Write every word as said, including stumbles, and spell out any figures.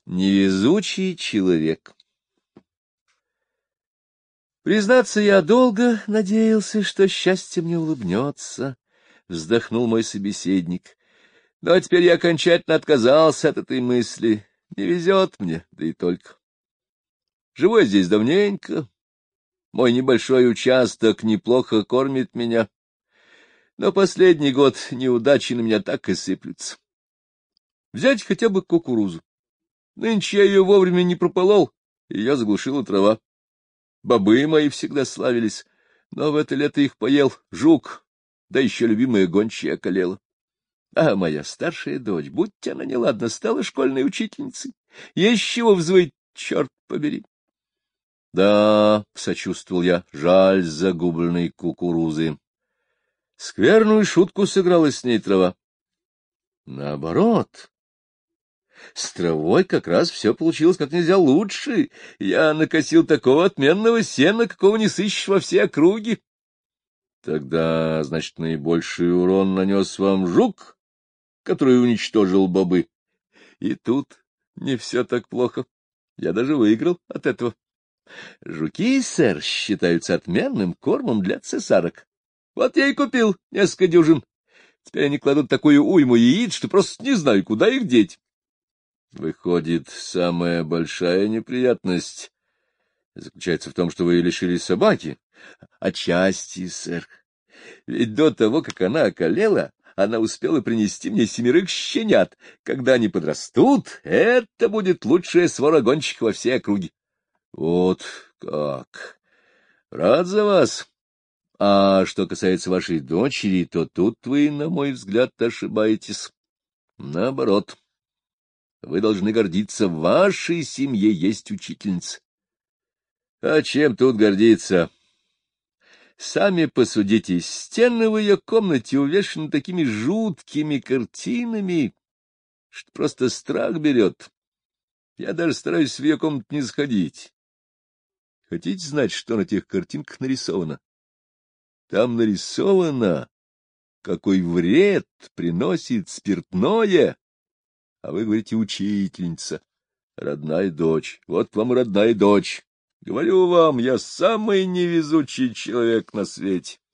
Невезучий человек. Признаться, я долго надеялся, что счастье мне улыбнется, — вздохнул мой собеседник. Но теперь я окончательно отказался от этой мысли. Не везет мне, да и только. Живу я здесь давненько. Мой небольшой участок неплохо кормит меня. Но последний год неудачи на меня так и сыплются. Взять хотя бы кукурузу. Нынче я ее вовремя не прополол, ее заглушила трава. Бобы мои всегда славились, но в это лето их поел жук, да еще любимая гончая околела. А моя старшая дочь, будь она неладна, стала школьной учительницей. Есть чего взвыть, черт побери. — Да, — сочувствовал я, — жаль загубленной кукурузы. Скверную шутку сыграла с ней трава. Наоборот. С травой как раз все получилось как нельзя лучше. Я накосил такого отменного сена, какого не сыщешь во все округи. Тогда, значит, наибольший урон нанес вам жук, который уничтожил бобы. И тут не все так плохо. Я даже выиграл от этого. Жуки, сэр, считаются отменным кормом для цесарок. Вот я и купил несколько дюжин. Теперь они кладут такую уйму яиц, что просто не знаю, куда их деть. Выходит, самая большая неприятность заключается в том, что вы лишились собаки? Отчасти, сэр. Ведь до того, как она околела, она успела принести мне семерых щенят. Когда они подрастут, это будет лучшая свора гонщиков во всей округе. Вот как! Рад за вас. А что касается вашей дочери, то тут вы, на мой взгляд, ошибаетесь. Наоборот. Вы должны гордиться, в вашей семье есть учительница. А чем тут гордиться? Сами посудите, стены в ее комнате увешаны такими жуткими картинами, что просто страх берет. Я даже стараюсь в ее комнату не заходить. Хотите знать, что на тех картинках нарисовано? Там нарисовано, какой вред приносит спиртное. А вы говорите, учительница, родная дочь. Вот вам родная дочь. Говорю вам, я самый невезучий человек на свете.